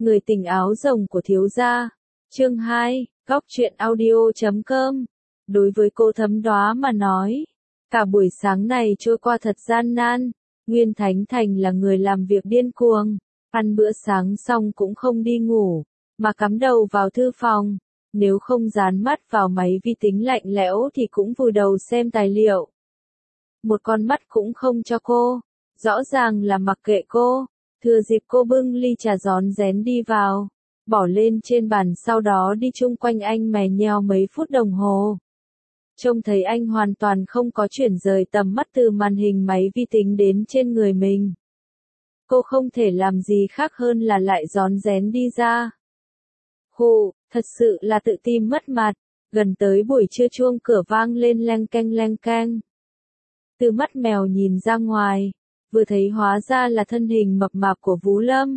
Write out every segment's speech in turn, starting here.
Người tình áo rồng của thiếu gia. Chương 2, góc truyện audio.com. Đối với cô Thấm Đóa mà nói, cả buổi sáng này trôi qua thật gian nan. Nguyên Thánh Thành là người làm việc điên cuồng, ăn bữa sáng xong cũng không đi ngủ, mà cắm đầu vào thư phòng. Nếu không dán mắt vào máy vi tính lạnh lẽo thì cũng vùi đầu xem tài liệu. Một con mắt cũng không cho cô, rõ ràng là mặc kệ cô. Thừa dịp cô bưng ly trà rón rén đi vào, bỏ lên trên bàn, sau đó đi chung quanh anh mè nheo mấy phút đồng hồ. Trông thấy anh hoàn toàn không có chuyển rời tầm mắt từ màn hình máy vi tính đến trên người mình. Cô không thể làm gì khác hơn là lại rón rén đi ra. Hù, thật sự là tự tin mất mặt. Gần tới buổi trưa chuông cửa vang lên leng keng. Từ mắt mèo nhìn ra ngoài, vừa thấy hóa ra là thân hình mập mạp của Vú Lâm.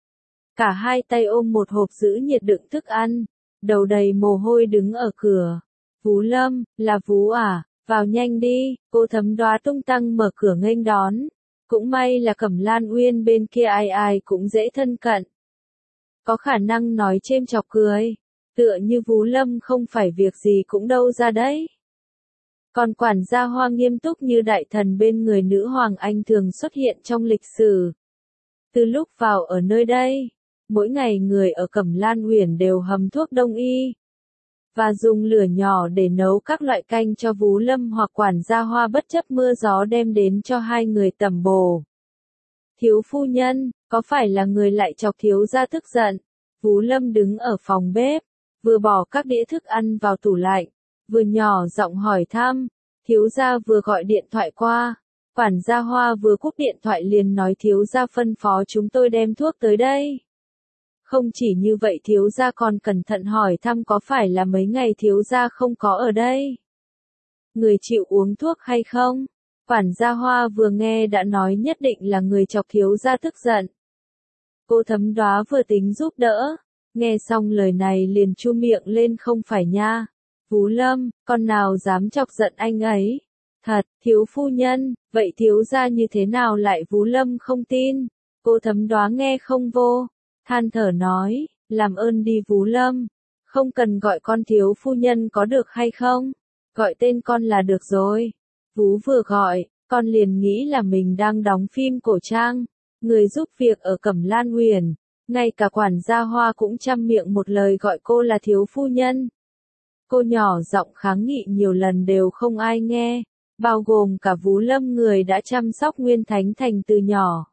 Cả hai tay ôm một hộp giữ nhiệt đựng thức ăn, đầu đầy mồ hôi đứng ở cửa. Vú Lâm, là Vú à, vào nhanh đi. Cô Thấm Đóa tung tăng mở cửa nghênh đón. Cũng may là Cẩm Lan Uyên bên kia ai ai cũng dễ thân cận. Có khả năng nói chêm chọc cười, tựa như Vú Lâm không phải việc gì cũng đâu ra đấy. Còn quản gia Hoa nghiêm túc như đại thần bên người nữ hoàng Anh thường xuất hiện trong lịch sử. Từ lúc vào ở nơi đây, mỗi ngày người ở Cẩm Lan Uyển đều hầm thuốc đông y và dùng lửa nhỏ để nấu các loại canh cho Vú Lâm hoặc quản gia Hoa bất chấp mưa gió đem đến cho hai người tẩm bổ. Thiếu phu nhân, có phải là người lại chọc thiếu gia tức giận? Vú Lâm đứng ở phòng bếp, vừa bỏ các đĩa thức ăn vào tủ lạnh, vừa nhỏ giọng hỏi thăm. Thiếu gia vừa gọi điện thoại qua, quản gia Hoa vừa cúp điện thoại liền nói thiếu gia phân phó chúng tôi đem thuốc tới đây. Không chỉ như vậy, thiếu gia còn cẩn thận hỏi thăm có phải là mấy ngày thiếu gia không có ở đây. Người chịu uống thuốc hay không? Quản gia Hoa vừa nghe đã nói nhất định là người chọc thiếu gia tức giận. Cô Thấm Đóa vừa tính giúp đỡ, nghe xong lời này liền chu miệng lên, không phải nha. Vú Lâm, con nào dám chọc giận anh ấy? Thật, thiếu phu nhân, vậy thiếu gia như thế nào lại? Vú Lâm không tin. Cô Thấm Đóa nghe không vô, than thở nói, làm ơn đi Vú Lâm, không cần gọi con thiếu phu nhân có được hay không? Gọi tên con là được rồi. Vú vừa gọi, con liền nghĩ là mình đang đóng phim cổ trang, người giúp việc ở Cẩm Lan Uyển, ngay cả quản gia Hoa cũng trăm miệng một lời gọi cô là thiếu phu nhân. Cô nhỏ giọng kháng nghị nhiều lần đều không ai nghe, bao gồm cả Vú Lâm người đã chăm sóc Nguyên Thánh Thành từ nhỏ.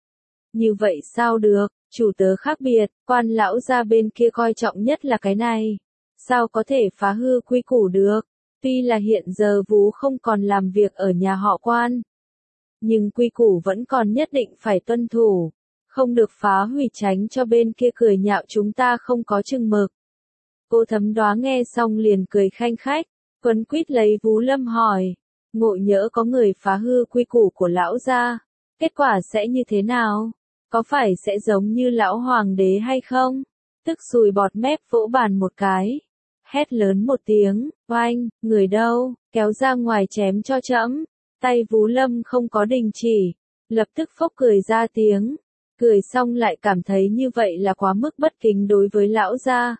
Như vậy sao được, chủ tớ khác biệt, quan lão gia bên kia coi trọng nhất là cái này. Sao có thể phá hư quy củ được? Tuy là hiện giờ Vú không còn làm việc ở nhà họ Quan, nhưng quy củ vẫn còn nhất định phải tuân thủ, không được phá hủy, tránh cho bên kia cười nhạo chúng ta không có chừng mực. Cô Thấm Đóa nghe xong liền cười khanh khách, quấn quýt lấy Vú Lâm hỏi, ngộ nhỡ có người phá hư quy củ của lão gia, kết quả sẽ như thế nào? Có phải sẽ giống như lão hoàng đế hay không? Tức sùi bọt mép vỗ bàn một cái, hét lớn một tiếng, oanh, người đâu, kéo ra ngoài chém cho trẫm. Tay Vú Lâm không có đình chỉ, lập tức phốc cười ra tiếng, cười xong lại cảm thấy như vậy là quá mức bất kính đối với lão gia.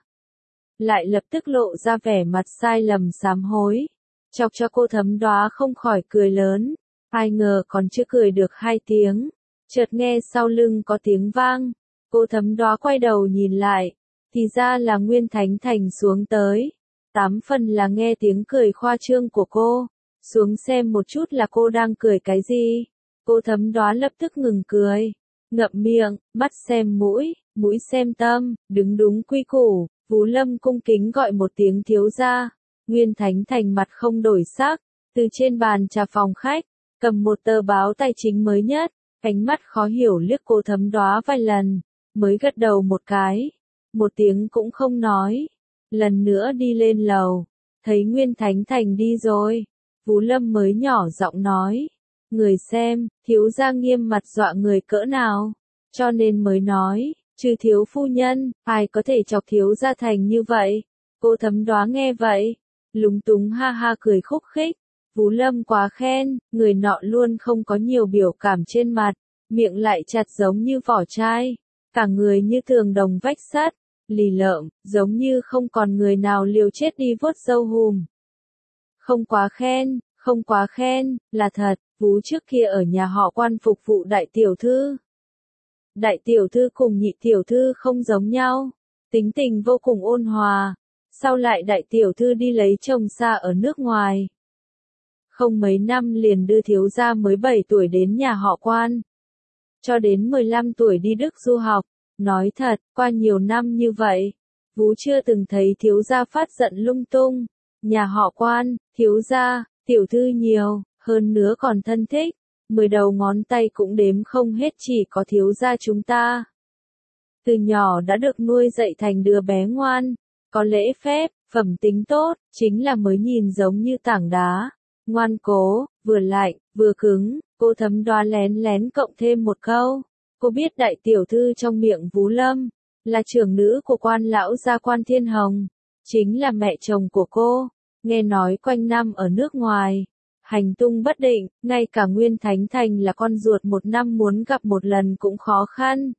Lại lập tức lộ ra vẻ mặt sai lầm sám hối, chọc cho cô Thấm Đóa không khỏi cười lớn. Ai ngờ còn chưa cười được 2 tiếng, chợt nghe sau lưng có tiếng vang, cô Thấm Đóa quay đầu nhìn lại, thì ra là Nguyên Thánh Thành xuống tới. 8 phần là nghe tiếng cười khoa trương của cô, xuống xem một chút là cô đang cười cái gì. Cô Thấm Đóa lập tức ngừng cười, ngậm miệng, mắt xem mũi, mũi xem tâm, đứng đúng quy củ. Vú Lâm cung kính gọi một tiếng thiếu gia. Nguyên Thánh Thành mặt không đổi sắc, từ trên bàn trà phòng khách, cầm một tờ báo tài chính mới nhất, ánh mắt khó hiểu liếc cô Thấm Đóa vài lần, mới gật đầu một cái, một tiếng cũng không nói. Lần nữa đi lên lầu, thấy Nguyên Thánh Thành đi rồi, Vú Lâm mới nhỏ giọng nói, người xem, thiếu gia nghiêm mặt dọa người cỡ nào, cho nên mới nói. Trừ thiếu phu nhân, ai có thể chọc thiếu gia thành như vậy? Cô Thấm Đóa nghe vậy, lúng túng ha ha cười khúc khích. Vú Lâm quá khen, người nọ luôn không có nhiều biểu cảm trên mặt, miệng lại chặt giống như vỏ chai. cả người như tường đồng vách sắt, lì lợm, giống như không còn người nào liều chết đi vuốt râu hùm. Không quá khen, là thật, Vú trước kia ở nhà họ Quan phục vụ đại tiểu thư. Đại tiểu thư cùng nhị tiểu thư không giống nhau, tính tình vô cùng ôn hòa. Sau lại đại tiểu thư đi lấy chồng xa ở nước ngoài. Không mấy năm liền đưa thiếu gia mới 7 tuổi đến nhà họ Quan. Cho đến 15 tuổi đi Đức du học. Nói thật, qua nhiều năm như vậy, Vú chưa từng thấy thiếu gia phát giận lung tung. Nhà họ Quan, thiếu gia, tiểu thư nhiều, hơn nữa còn thân thích. 10 đầu ngón tay cũng đếm không hết, chỉ có thiếu gia chúng ta. Từ nhỏ đã được nuôi dạy thành đứa bé ngoan, có lễ phép, phẩm tính tốt, chính là mới nhìn giống như tảng đá. Ngoan cố, vừa lạnh, vừa cứng, cô Thấm Đoá lén lén cộng thêm một câu. Cô biết đại tiểu thư trong miệng Vú Lâm, là trưởng nữ của Quan lão gia Quan Thiên Hồng, chính là mẹ chồng của cô, nghe nói quanh năm ở nước ngoài. Hành tung bất định, ngay cả Nguyên Thánh Thành là con ruột một năm muốn gặp một lần cũng khó khăn.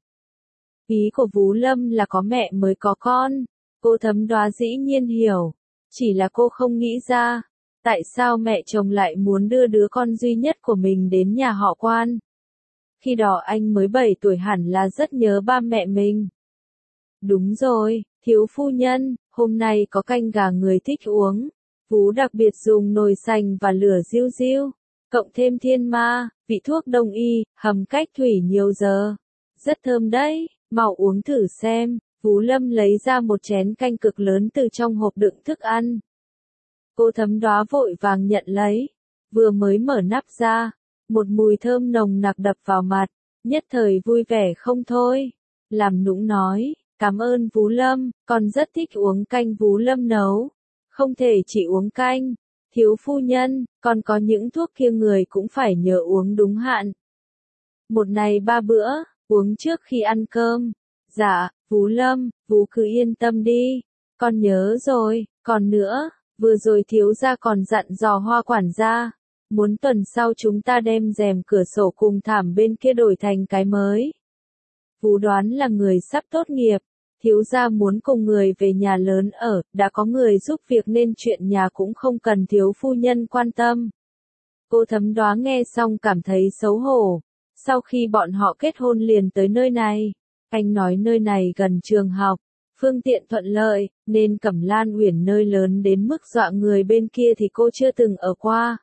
Ý của Vú Lâm là có mẹ mới có con, cô Thấm Đoá dĩ nhiên hiểu, chỉ là cô không nghĩ ra, tại sao mẹ chồng lại muốn đưa đứa con duy nhất của mình đến nhà họ Quan. Khi đó anh mới 7 tuổi hẳn là rất nhớ ba mẹ mình. Đúng rồi, thiếu phu nhân, hôm nay có canh gà người thích uống. Vú đặc biệt dùng nồi sành và lửa riu riu, cộng thêm thiên ma, vị thuốc đông y, hầm cách thủy nhiều giờ. Rất thơm đấy, mau uống thử xem. Vú Lâm lấy ra một chén canh cực lớn từ trong hộp đựng thức ăn. Cô Thấm Đoá vội vàng nhận lấy, vừa mới mở nắp ra, một mùi thơm nồng nặc đập vào mặt, nhất thời vui vẻ không thôi. Làm nũng nói, cảm ơn Vú Lâm, con rất thích uống canh Vú Lâm nấu. Không thể chỉ uống canh, thiếu phu nhân, còn có những thuốc kia người cũng phải nhớ uống đúng hạn. Một ngày 3 bữa, uống trước khi ăn cơm. Dạ, Vú Lâm, Vú cứ yên tâm đi, con nhớ rồi, còn nữa, vừa rồi thiếu gia còn dặn dò Hoa quản gia, muốn tuần sau chúng ta đem rèm cửa sổ cùng thảm bên kia đổi thành cái mới. Vú đoán là người sắp tốt nghiệp. Thiếu gia muốn cùng người về nhà lớn ở, đã có người giúp việc nên chuyện nhà cũng không cần thiếu phu nhân quan tâm. Cô Thấm Đoá nghe xong cảm thấy xấu hổ. Sau khi bọn họ kết hôn liền tới nơi này, anh nói nơi này gần trường học, phương tiện thuận lợi, nên Cẩm Lan Uyển nơi lớn đến mức dọa người bên kia thì cô chưa từng ở qua.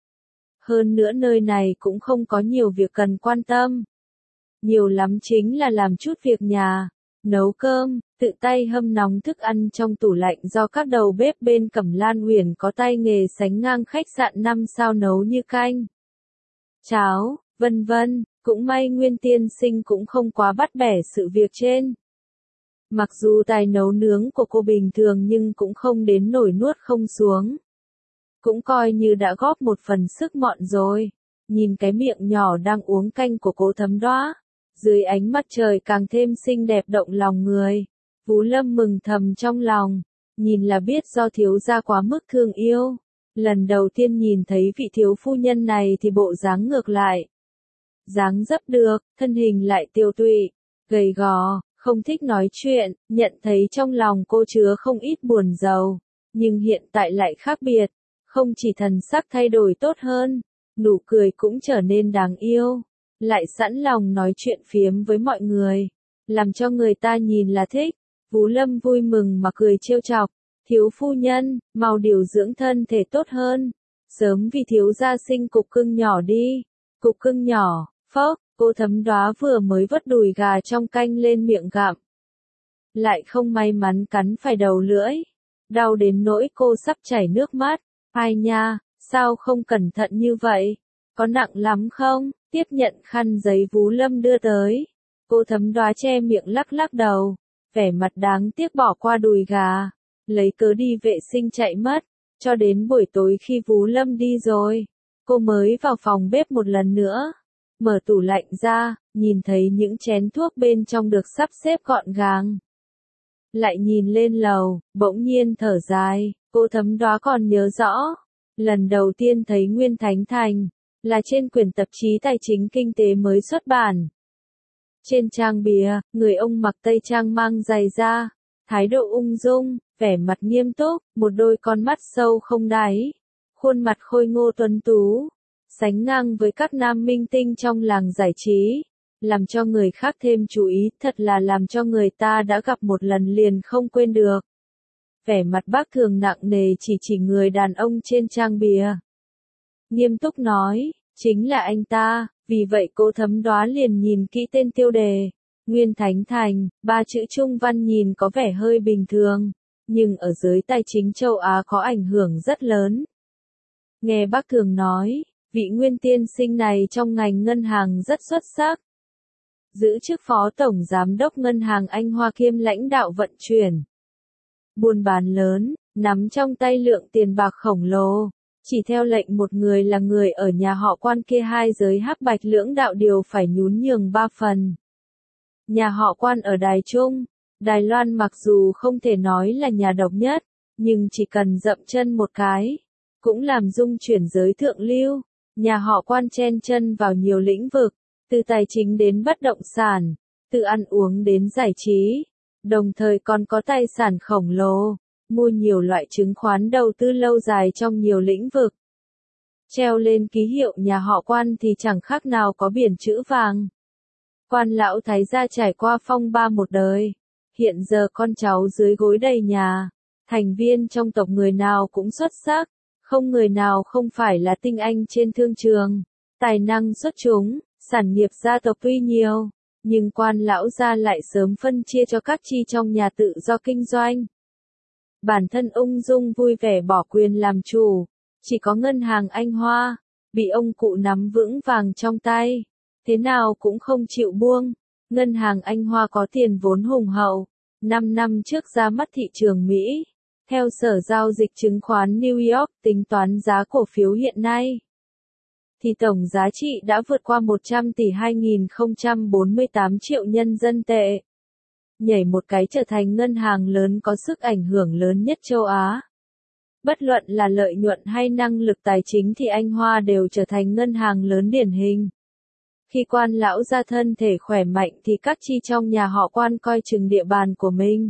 Hơn nữa nơi này cũng không có nhiều việc cần quan tâm. Nhiều lắm chính là làm chút việc nhà. Nấu cơm, tự tay hâm nóng thức ăn trong tủ lạnh do các đầu bếp bên Cẩm Lan Uyển có tay nghề sánh ngang khách sạn 5 sao nấu như canh, cháo, vân vân, cũng may Nguyên tiên sinh cũng không quá bắt bẻ sự việc trên. Mặc dù tài nấu nướng của cô bình thường nhưng cũng không đến nổi nuốt không xuống. Cũng coi như đã góp một phần sức mọn rồi. Nhìn cái miệng nhỏ đang uống canh của cô Thấm Đoá, dưới ánh mặt trời càng thêm xinh đẹp động lòng người. Vú Lâm mừng thầm trong lòng, nhìn là biết do thiếu gia quá mức thương yêu. Lần đầu tiên nhìn thấy vị thiếu phu nhân này thì bộ dáng ngược lại. Dáng dấp được, thân hình lại tiêu tụy, gầy gò, không thích nói chuyện, nhận thấy trong lòng cô chứa không ít buồn rầu. Nhưng hiện tại lại khác biệt, không chỉ thần sắc thay đổi tốt hơn, nụ cười cũng trở nên đáng yêu. Lại sẵn lòng nói chuyện phiếm với mọi người, làm cho người ta nhìn là thích. Vú Lâm vui mừng mà cười trêu chọc, thiếu phu nhân, mau điều dưỡng thân thể tốt hơn, sớm vì thiếu gia sinh cục cưng nhỏ đi. Cục cưng nhỏ, phốc, cô Thấm Đoá vừa mới vớt đùi gà trong canh lên miệng gặm, lại không may mắn cắn phải đầu lưỡi, đau đến nỗi cô sắp chảy nước mắt. Ai nha, sao không cẩn thận như vậy, có nặng lắm không? Tiếp nhận khăn giấy Vú Lâm đưa tới, cô Thấm Đoá che miệng lắc lắc đầu, vẻ mặt đáng tiếc bỏ qua đùi gà, lấy cớ đi vệ sinh chạy mất. Cho đến buổi tối khi Vú Lâm đi rồi, cô mới vào phòng bếp một lần nữa, mở tủ lạnh ra, nhìn thấy những chén thuốc bên trong được sắp xếp gọn gàng. Lại nhìn lên lầu, bỗng nhiên thở dài, cô Thấm Đoá còn nhớ rõ, lần đầu tiên thấy Nguyên Thánh Thành là trên quyển tạp chí tài chính kinh tế mới xuất bản. Trên trang bìa, người ông mặc tây trang mang giày da, thái độ ung dung, vẻ mặt nghiêm túc, một đôi con mắt sâu không đáy, khuôn mặt khôi ngô tuấn tú, sánh ngang với các nam minh tinh trong làng giải trí, làm cho người khác thêm chú ý, thật là làm cho người ta đã gặp một lần liền không quên được. Vẻ mặt Bác Thường nặng nề chỉ người đàn ông trên trang bìa. Nghiêm túc nói, chính là anh ta, vì vậy cô Thấm Đoá liền nhìn kỹ tên tiêu đề. Nguyên Thánh Thành, ba chữ trung văn nhìn có vẻ hơi bình thường, nhưng ở giới tài chính châu Á có ảnh hưởng rất lớn. Nghe Bác Thường nói, vị Nguyên tiên sinh này trong ngành ngân hàng rất xuất sắc. Giữ chức phó tổng giám đốc ngân hàng Anh Hoa kiêm lãnh đạo vận chuyển. Buôn bán lớn, nắm trong tay lượng tiền bạc khổng lồ. Chỉ theo lệnh một người là người ở nhà họ Quan kia hai giới hắc bạch lưỡng đạo đều phải nhún nhường ba phần. Nhà họ Quan ở Đài Trung, Đài Loan mặc dù không thể nói là nhà độc nhất, nhưng chỉ cần dậm chân một cái, cũng làm dung chuyển giới thượng lưu. Nhà họ Quan chen chân vào nhiều lĩnh vực, từ tài chính đến bất động sản, từ ăn uống đến giải trí, đồng thời còn có tài sản khổng lồ, mua nhiều loại chứng khoán đầu tư lâu dài trong nhiều lĩnh vực. Treo lên ký hiệu nhà họ Quan thì chẳng khác nào có biển chữ vàng. Quan lão thái gia trải qua phong ba một đời, hiện giờ con cháu dưới gối đầy nhà, thành viên trong tộc người nào cũng xuất sắc, không người nào không phải là tinh anh trên thương trường, tài năng xuất chúng, sản nghiệp gia tộc tuy nhiều, nhưng Quan lão gia lại sớm phân chia cho các chi trong nhà tự do kinh doanh. Bản thân ung dung vui vẻ bỏ quyền làm chủ, chỉ có ngân hàng Anh Hoa, bị ông cụ nắm vững vàng trong tay, thế nào cũng không chịu buông. Ngân hàng Anh Hoa có tiền vốn hùng hậu, 5 năm trước ra mắt thị trường Mỹ. Theo Sở Giao dịch Chứng khoán New York tính toán giá cổ phiếu hiện nay, thì tổng giá trị đã vượt qua 100 tỷ 2048 triệu nhân dân tệ. Nhảy một cái trở thành ngân hàng lớn có sức ảnh hưởng lớn nhất châu Á. Bất luận là lợi nhuận hay năng lực tài chính thì Anh Hoa đều trở thành ngân hàng lớn điển hình. Khi Quan lão gia thân thể khỏe mạnh thì các chi trong nhà họ Quan coi chừng địa bàn của mình.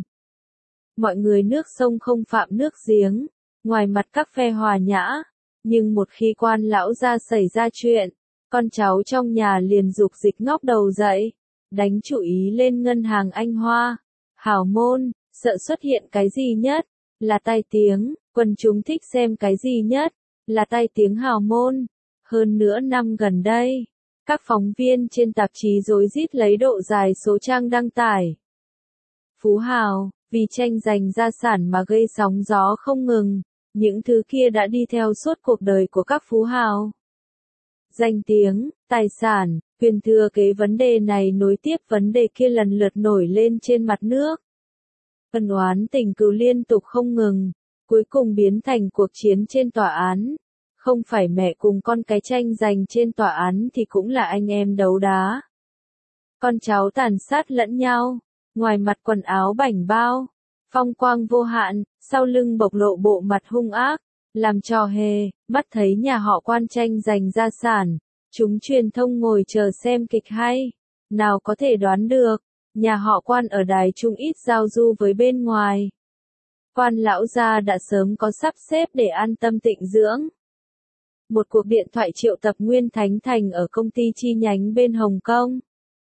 Mọi người nước sông không phạm nước giếng, ngoài mặt các phe hòa nhã, nhưng một khi Quan lão gia xảy ra chuyện, con cháu trong nhà liền dục dịch ngóc đầu dậy, đánh chủ ý lên ngân hàng Anh Hoa. Hảo môn, sợ xuất hiện cái gì nhất, là tai tiếng, quần chúng thích xem cái gì nhất, là tai tiếng hào môn. Hơn nữa năm gần đây, các phóng viên trên tạp chí rối rít lấy độ dài số trang đăng tải. Phú hào, vì tranh giành gia sản mà gây sóng gió không ngừng, những thứ kia đã đi theo suốt cuộc đời của các phú hào. Danh tiếng, tài sản, quyền thừa kế vấn đề này nối tiếp vấn đề kia lần lượt nổi lên trên mặt nước. Ân oán tình cừu liên tục không ngừng, cuối cùng biến thành cuộc chiến trên tòa án. Không phải mẹ cùng con cái tranh giành trên tòa án thì cũng là anh em đấu đá. Con cháu tàn sát lẫn nhau, ngoài mặt quần áo bảnh bao, phong quang vô hạn, sau lưng bộc lộ bộ mặt hung ác, làm trò hề, mắt thấy nhà họ Quan tranh giành gia sản, chúng truyền thông ngồi chờ xem kịch hay. Nào có thể đoán được, nhà họ Quan ở Đài Trung ít giao du với bên ngoài. Quan lão gia đã sớm có sắp xếp để an tâm tịnh dưỡng. Một cuộc điện thoại triệu tập Nguyên Thánh Thành ở công ty chi nhánh bên Hồng Kông.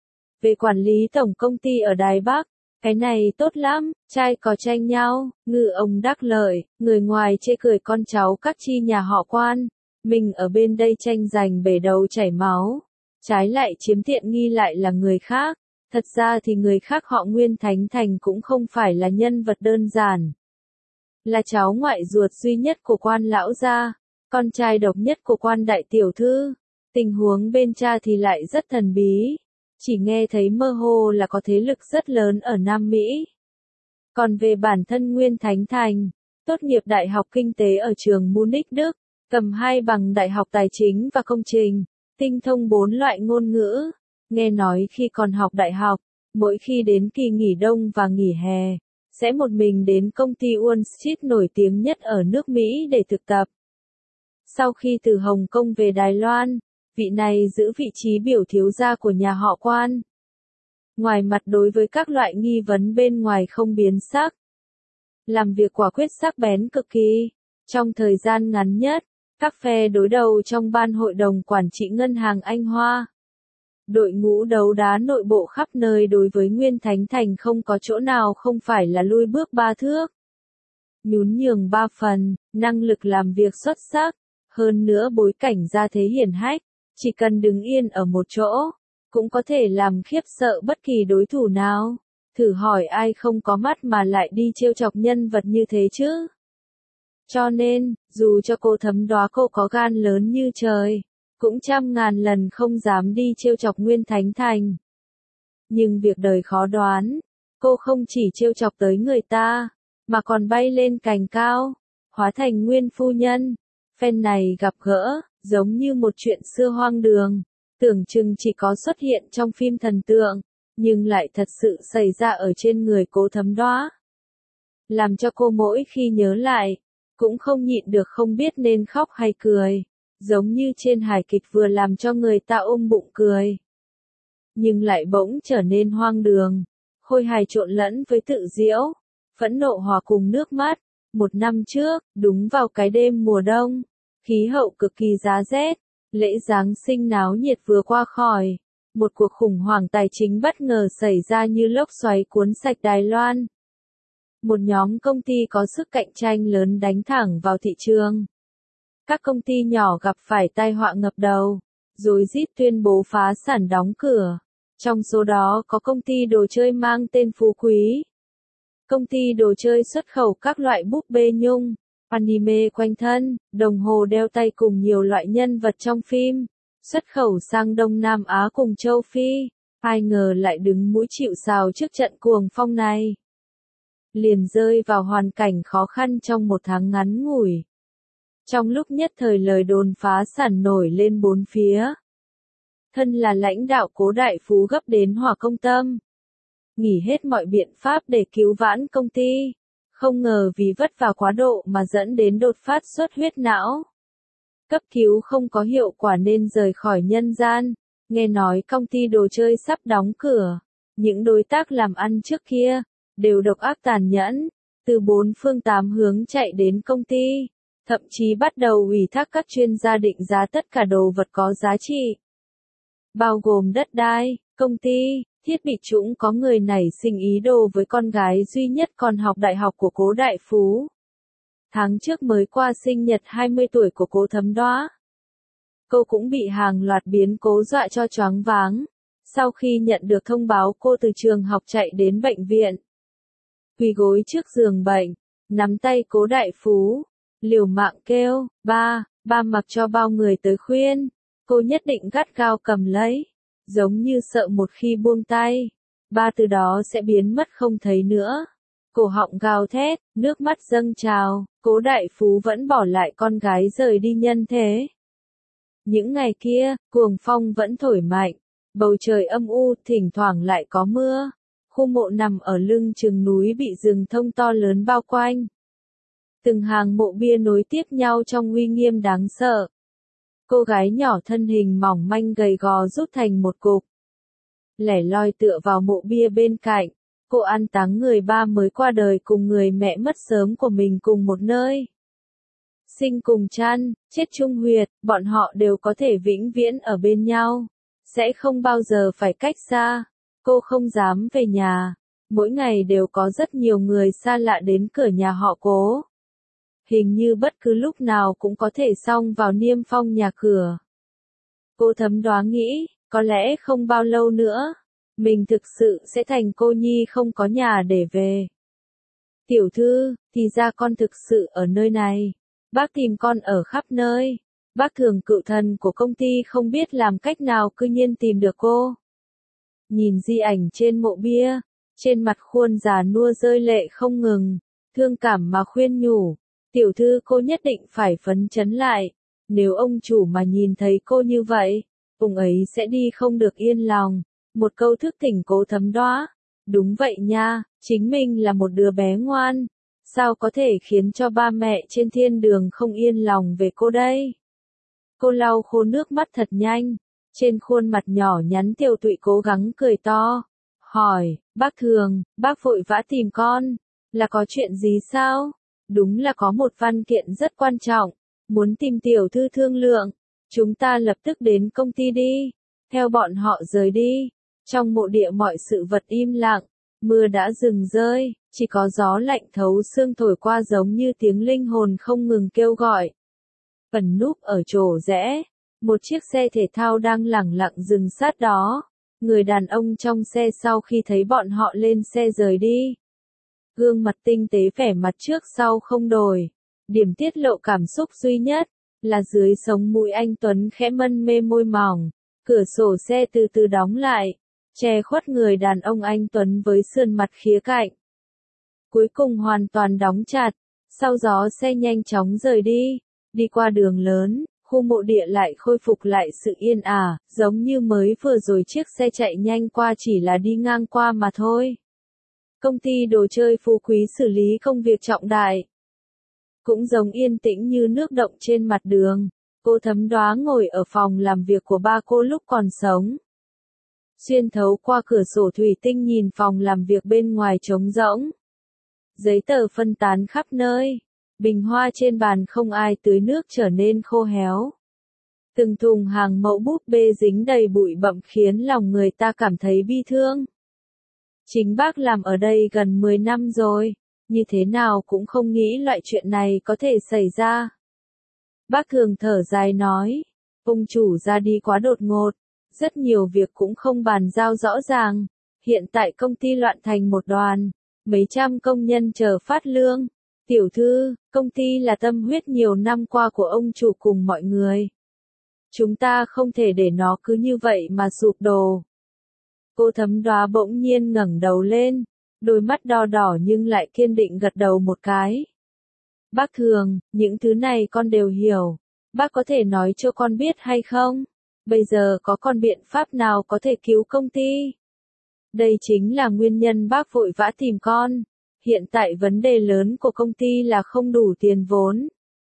Về quản lý tổng công ty ở Đài Bắc, cái này tốt lắm, trai có tranh nhau, ngư ông đắc lợi, người ngoài chê cười con cháu các chi nhà họ Quan, mình ở bên đây tranh giành bể đầu chảy máu, trái lại chiếm tiện nghi lại là người khác. Thật ra thì người khác họ Nguyên Thánh Thành cũng không phải là nhân vật đơn giản. Là cháu ngoại ruột duy nhất của Quan lão gia, con trai độc nhất của Quan đại tiểu thư. Tình huống bên cha thì lại rất thần bí, chỉ nghe thấy mơ hồ là có thế lực rất lớn ở Nam Mỹ. Còn về bản thân Nguyên Thánh Thành, tốt nghiệp Đại học Kinh tế ở trường Munich Đức, cầm 2 bằng Đại học Tài chính và Công trình, tinh thông 4 loại ngôn ngữ. Nghe nói khi còn học đại học, mỗi khi đến kỳ nghỉ đông và nghỉ hè, sẽ một mình đến công ty Wall Street nổi tiếng nhất ở nước Mỹ để thực tập. Sau khi từ Hồng Kông về Đài Loan, vị này giữ vị trí biểu thiếu gia của nhà họ Quan. ngoài mặt đối với các loại nghi vấn bên ngoài không biến sắc. Làm việc quả quyết sắc bén cực kỳ. Trong thời gian ngắn nhất, các phe đối đầu trong ban hội đồng quản trị ngân hàng Anh Hoa. Đội ngũ đấu đá nội bộ khắp nơi đối với Nguyên Thánh Thành không có chỗ nào không phải là lui bước 3 thước. Nhún nhường 3 phần, năng lực làm việc xuất sắc, hơn nữa bối cảnh gia thế hiển hách, chỉ cần đứng yên ở một chỗ, cũng có thể làm khiếp sợ bất kỳ đối thủ nào. Thử hỏi ai không có mắt mà lại đi trêu chọc nhân vật như thế chứ? Cho nên, dù cho cô Thấm Đóa cô có gan lớn như trời, cũng trăm ngàn lần không dám đi trêu chọc Nguyên Thánh Thành. Nhưng việc đời khó đoán, cô không chỉ trêu chọc tới người ta, mà còn bay lên cành cao, hóa thành Nguyên phu nhân. Phen này gặp gỡ, giống như một chuyện xưa hoang đường, tưởng chừng chỉ có xuất hiện trong phim thần tượng, nhưng lại thật sự xảy ra ở trên người cô Thấm Đóa. Làm cho cô mỗi khi nhớ lại, cũng không nhịn được không biết nên khóc hay cười, giống như trên hài kịch vừa làm cho người ta ôm bụng cười. Nhưng lại bỗng trở nên hoang đường, khôi hài trộn lẫn với tự diễu, phẫn nộ hòa cùng nước mắt. 1 năm trước, đúng vào cái đêm mùa đông, khí hậu cực kỳ giá rét, lễ Giáng sinh náo nhiệt vừa qua khỏi, một cuộc khủng hoảng tài chính bất ngờ xảy ra như lốc xoáy cuốn sạch Đài Loan. Một nhóm công ty có sức cạnh tranh lớn đánh thẳng vào thị trường. Các công ty nhỏ gặp phải tai họa ngập đầu, rối rít tuyên bố phá sản đóng cửa. Trong số đó có công ty đồ chơi mang tên Phú Quý. Công ty đồ chơi xuất khẩu các loại búp bê nhung, anime quanh thân, đồng hồ đeo tay cùng nhiều loại nhân vật trong phim, xuất khẩu sang Đông Nam Á cùng châu Phi. Ai ngờ lại đứng mũi chịu sào trước trận cuồng phong này. Liền rơi vào hoàn cảnh khó khăn trong 1 tháng ngắn ngủi. Trong lúc nhất thời lời đồn phá sản nổi lên 4 phía. Thân là lãnh đạo Cố Đại Phú gấp đến hỏa công tâm. Nghỉ hết mọi biện pháp để cứu vãn công ty. Không ngờ vì vất vả quá độ mà dẫn đến đột phát xuất huyết não. Cấp cứu không có hiệu quả nên rời khỏi nhân gian. Nghe nói công ty đồ chơi sắp đóng cửa. Những đối tác làm ăn trước kia đều độc ác tàn nhẫn, từ 4 phương 8 hướng chạy đến công ty, thậm chí bắt đầu ủy thác các chuyên gia định giá tất cả đồ vật có giá trị, bao gồm đất đai, công ty, thiết bị chúng. Có người nảy sinh ý đồ với con gái duy nhất còn học đại học của Cố Đại Phú. Tháng trước mới qua sinh nhật 20 tuổi của cô Thấm Đóa. Cô cũng bị hàng loạt biến cố dọa cho choáng váng. Sau khi nhận được thông báo cô từ trường học chạy đến bệnh viện, quỳ gối trước giường bệnh, nắm tay Cố Đại Phú, liều mạng kêu, ba mặc cho bao người tới khuyên, cô nhất định gắt gao cầm lấy, giống như sợ một khi buông tay, ba từ đó sẽ biến mất không thấy nữa. Cổ họng gào thét, nước mắt dâng trào, Cố Đại Phú vẫn bỏ lại con gái rời đi nhân thế. Những ngày kia, cuồng phong vẫn thổi mạnh, bầu trời âm u, thỉnh thoảng lại có mưa. Khu mộ nằm ở lưng chừng núi bị rừng thông to lớn bao quanh. Từng hàng mộ bia nối tiếp nhau trong uy nghiêm đáng sợ. Cô gái nhỏ thân hình mỏng manh gầy gò rút thành một cục. Lẻ loi tựa vào mộ bia bên cạnh, cô an táng người ba mới qua đời cùng người mẹ mất sớm của mình cùng một nơi. Sinh cùng chăn, chết chung huyệt, bọn họ đều có thể vĩnh viễn ở bên nhau, sẽ không bao giờ phải cách xa. Cô không dám về nhà, mỗi ngày đều có rất nhiều người xa lạ đến cửa nhà họ Cố. Hình như bất cứ lúc nào cũng có thể xông vào niêm phong nhà cửa. Cô Thấm Đóa nghĩ, có lẽ không bao lâu nữa, mình thực sự sẽ thành cô nhi không có nhà để về. Tiểu thư, thì ra con thực sự ở nơi này. Bác tìm con ở khắp nơi. Bác Thường cựu thần của công ty không biết làm cách nào cư nhiên tìm được cô. Nhìn di ảnh trên mộ bia, trên mặt khuôn già nua rơi lệ không ngừng, thương cảm mà khuyên nhủ, tiểu thư cô nhất định phải phấn chấn lại, nếu ông chủ mà nhìn thấy cô như vậy, ông ấy sẽ đi không được yên lòng. Một câu thức tỉnh Cố Thấm Đóa, đúng vậy nha, chính mình là một đứa bé ngoan, sao có thể khiến cho ba mẹ trên thiên đường không yên lòng về cô đây. Cô lau khô nước mắt thật nhanh. Trên khuôn mặt nhỏ nhắn tiều tụy cố gắng cười to, hỏi, bác Thường, bác vội vã tìm con, là có chuyện gì sao? Đúng là có một văn kiện rất quan trọng, muốn tìm tiểu thư thương lượng, chúng ta lập tức đến công ty đi, theo bọn họ rời đi. Trong mộ địa mọi sự vật im lặng, mưa đã dừng rơi, chỉ có gió lạnh thấu xương thổi qua giống như tiếng linh hồn không ngừng kêu gọi. Ẩn núp ở chỗ rẽ, một chiếc xe thể thao đang lẳng lặng dừng sát đó. Người đàn ông trong xe sau khi thấy bọn họ lên xe rời đi. Gương mặt tinh tế vẻ mặt trước sau không đổi. Điểm tiết lộ cảm xúc duy nhất, là dưới sống mũi anh Tuấn khẽ mân mê môi mỏng. Cửa sổ xe từ từ đóng lại, che khuất người đàn ông anh Tuấn với sườn mặt khía cạnh. Cuối cùng hoàn toàn đóng chặt, sau gió xe nhanh chóng rời đi, đi qua đường lớn. Khu mộ địa lại khôi phục lại sự yên ả, giống như mới vừa rồi chiếc xe chạy nhanh qua chỉ là đi ngang qua mà thôi. Công ty đồ chơi phú quý xử lý công việc trọng đại. Cũng giống yên tĩnh như nước động trên mặt đường, cô Thấm Đoá ngồi ở phòng làm việc của ba cô lúc còn sống. Xuyên thấu qua cửa sổ thủy tinh nhìn phòng làm việc bên ngoài trống rỗng. Giấy tờ phân tán khắp nơi. Bình hoa trên bàn không ai tưới nước trở nên khô héo. Từng thùng hàng mẫu búp bê dính đầy bụi bặm khiến lòng người ta cảm thấy bi thương. Chính bác làm ở đây gần 10 năm rồi, như thế nào cũng không nghĩ loại chuyện này có thể xảy ra. Bác Thường thở dài nói, ông chủ ra đi quá đột ngột, rất nhiều việc cũng không bàn giao rõ ràng. Hiện tại công ty loạn thành một đoàn, mấy trăm công nhân chờ phát lương. Tiểu thư, công ty là tâm huyết nhiều năm qua của ông chủ cùng mọi người. Chúng ta không thể để nó cứ như vậy mà sụp đổ. Cô Thấm Đoá bỗng nhiên ngẩng đầu lên, đôi mắt đo đỏ nhưng lại kiên định gật đầu một cái. Bác Thường, những thứ này con đều hiểu. Bác có thể nói cho con biết hay không? Bây giờ có con biện pháp nào có thể cứu công ty? Đây chính là nguyên nhân bác vội vã tìm con. Hiện tại vấn đề lớn của công ty là không đủ tiền vốn.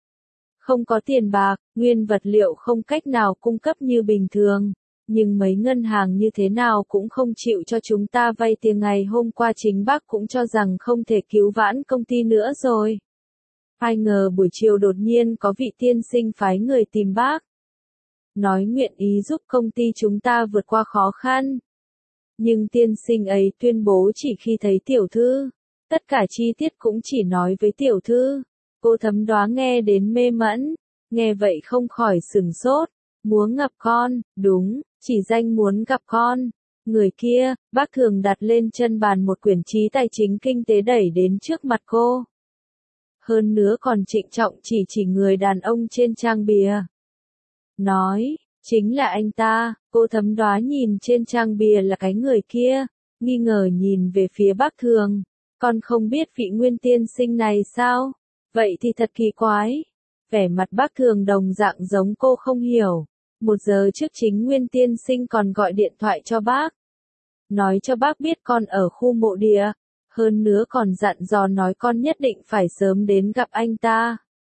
Không có tiền bạc, nguyên vật liệu không cách nào cung cấp như bình thường. Nhưng mấy ngân hàng như thế nào cũng không chịu cho chúng ta vay tiền. Ngày hôm qua chính bác cũng cho rằng không thể cứu vãn công ty nữa rồi. Ai ngờ buổi chiều đột nhiên có vị tiên sinh phái người tìm bác. Nói nguyện ý giúp công ty chúng ta vượt qua khó khăn. Nhưng tiên sinh ấy tuyên bố chỉ khi thấy tiểu thư. Tất cả chi tiết cũng chỉ nói với tiểu thư. Cô Thấm Đoá nghe đến mê mẩn. Nghe vậy không khỏi sửng sốt. Muốn gặp con, đúng, chỉ danh muốn gặp con. Người kia, bác Thường đặt lên chân bàn một quyển trí tài chính kinh tế đẩy đến trước mặt cô. Hơn nữa còn trịnh trọng chỉ người đàn ông trên trang bìa. Nói, chính là anh ta. Cô Thấm Đoá nhìn trên trang bìa là cái người kia, nghi ngờ nhìn về phía bác Thường. Con không biết vị nguyên tiên sinh này sao? Vậy thì thật kỳ quái. Vẻ mặt bác Thường đồng dạng giống cô không hiểu. 1 giờ trước chính nguyên tiên sinh còn gọi điện thoại cho bác. Nói cho bác biết con ở khu mộ địa. Hơn nữa còn dặn dò nói con nhất định phải sớm đến gặp anh ta.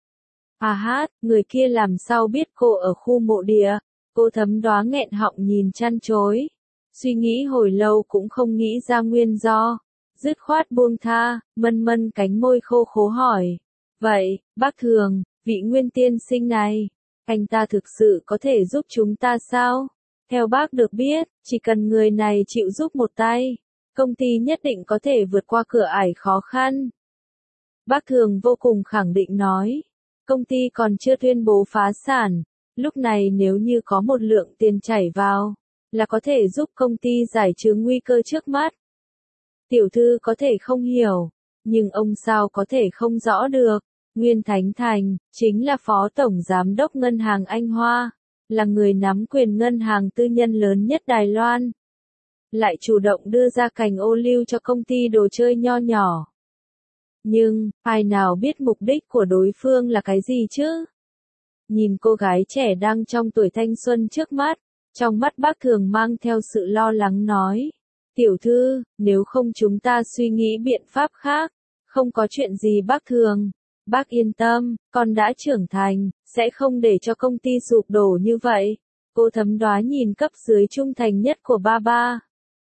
À hát, người kia làm sao biết cô ở khu mộ địa? Cô Thấm Đoá nghẹn họng nhìn chăn chối. Suy nghĩ hồi lâu cũng không nghĩ ra nguyên do. Dứt khoát buông tha, mân cánh môi khô khố hỏi. Vậy, bác Thường, vị nguyên tiên sinh này, anh ta thực sự có thể giúp chúng ta sao? Theo bác được biết, chỉ cần người này chịu giúp một tay, công ty nhất định có thể vượt qua cửa ải khó khăn. Bác Thường vô cùng khẳng định nói, công ty còn chưa tuyên bố phá sản, lúc này nếu như có một lượng tiền chảy vào, là có thể giúp công ty giải trừ nguy cơ trước mắt. Tiểu thư có thể không hiểu, nhưng ông sao có thể không rõ được. Nguyên Thánh Thành, chính là Phó Tổng Giám đốc Ngân hàng Anh Hoa, là người nắm quyền ngân hàng tư nhân lớn nhất Đài Loan. Lại chủ động đưa ra cành ô liu cho công ty đồ chơi nho nhỏ. Nhưng, ai nào biết mục đích của đối phương là cái gì chứ? Nhìn cô gái trẻ đang trong tuổi thanh xuân trước mắt, trong mắt bác Thường mang theo sự lo lắng nói. Tiểu thư, nếu không chúng ta suy nghĩ biện pháp khác, không có chuyện gì bác Thường. Bác yên tâm, con đã trưởng thành, sẽ không để cho công ty sụp đổ như vậy. Cô Thấm Đoá nhìn cấp dưới trung thành nhất của ba.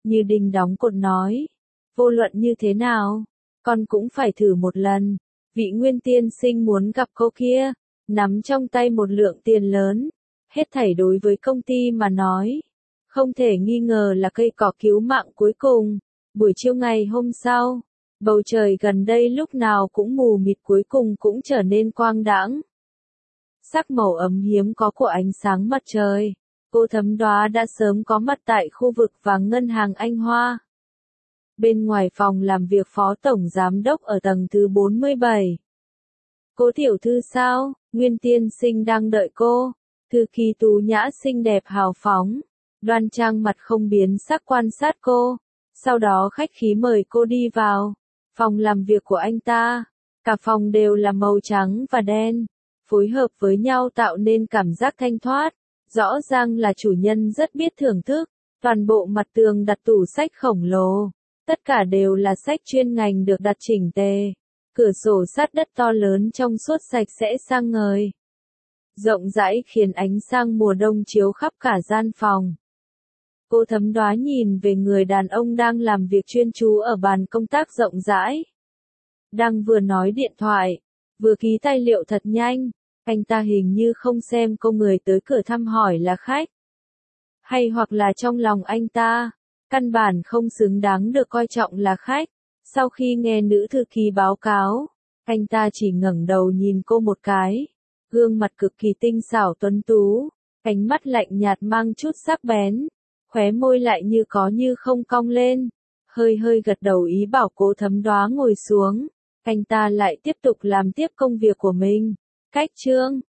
như đinh đóng cột nói. Vô luận như thế nào, con cũng phải thử một lần. Vị Nguyên tiên sinh muốn gặp cô kia, nắm trong tay một lượng tiền lớn. Hết thảy đối với công ty mà nói, không thể nghi ngờ là cây cỏ cứu mạng cuối cùng. Buổi chiều ngày hôm sau, bầu trời gần đây lúc nào cũng mù mịt cuối cùng cũng trở nên quang đãng. Sắc màu ấm hiếm có của ánh sáng mặt trời. Cô Thấm Đóa đã sớm có mặt tại khu vực vàng ngân hàng Anh Hoa. Bên ngoài phòng làm việc phó tổng giám đốc ở tầng thứ 47. Cô tiểu thư sao? Nguyên tiên sinh đang đợi cô. Thư ký tú nhã xinh đẹp hào phóng, đoan trang mặt không biến sắc quan sát cô. Sau đó khách khí mời cô đi vào. Phòng làm việc của anh ta. Cả phòng đều là màu trắng và đen, phối hợp với nhau tạo nên cảm giác thanh thoát. Rõ ràng là chủ nhân rất biết thưởng thức. Toàn bộ mặt tường đặt tủ sách khổng lồ. Tất cả đều là sách chuyên ngành được đặt chỉnh tề. Cửa sổ sát đất to lớn trong suốt sạch sẽ sang ngời. Rộng rãi khiến ánh sáng mùa đông chiếu khắp cả gian phòng. Cô Thấm Đóa nhìn về người đàn ông đang làm việc chuyên chú ở bàn công tác rộng rãi. Đang vừa nói điện thoại, vừa ký tài liệu thật nhanh. Anh ta hình như không xem cô người tới cửa thăm hỏi là khách. Hay hoặc là trong lòng anh ta, căn bản không xứng đáng được coi trọng là khách. Sau khi nghe nữ thư ký báo cáo, anh ta chỉ ngẩng đầu nhìn cô một cái. Gương mặt cực kỳ tinh xảo tuấn tú, ánh mắt lạnh nhạt mang chút sắc bén, khóe môi lại như có như không cong lên. Hơi hơi gật đầu ý bảo cô Thấm Đóa ngồi xuống. Anh ta lại tiếp tục làm tiếp công việc của mình. Cách chương